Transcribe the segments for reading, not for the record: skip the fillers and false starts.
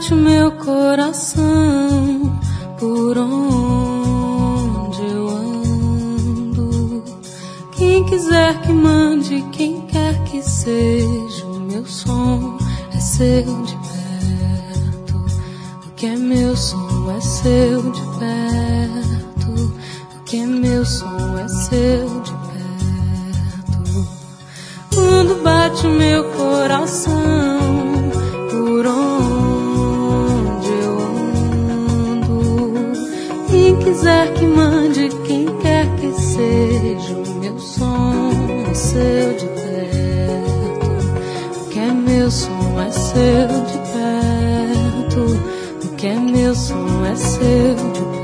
bate o meu coração, por onde eu ando. Quem quiser que mande, quem quer que seja, o meu som é seu de perto. O que é meu som é seu de perto. O que é meu som é seu de perto. Quando bate o meu coração, por onde eu ando. Quem quiser que mande, quem quer que seja, o meu som é seu de perto. O que é meu som é seu de perto. O que é meu som é seu de perto.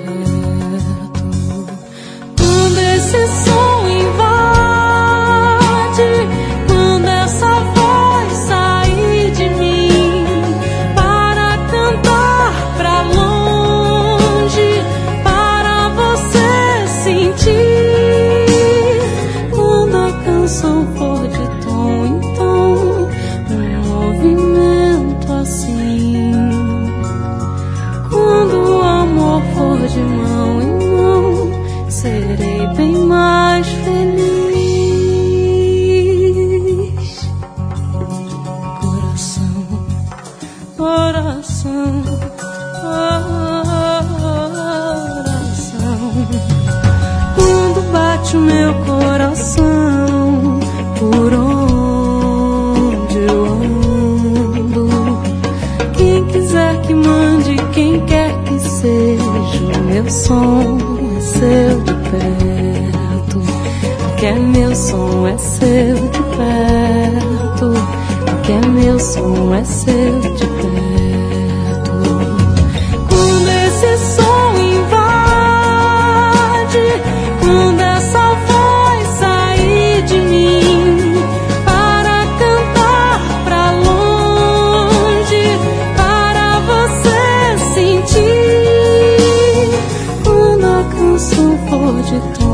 Quando esse som invade, quando essa voz sair de mim para cantar pra longe, para você sentir, quando a canção for de tom em tom, um movimento assim, quando o amor for de mão em mão, serei bem mais feliz. Coração, coração, quando bate o meu coração, por onde eu ando. Quem quiser que mande, quem quer que seja, o meu som é seu de perto. O que é meu som é seu de perto. O que é meu som é seu de perto. Quando esse som invade, quando essa voz sair de mim para cantar pra longe, para você sentir, quando a canção for de tom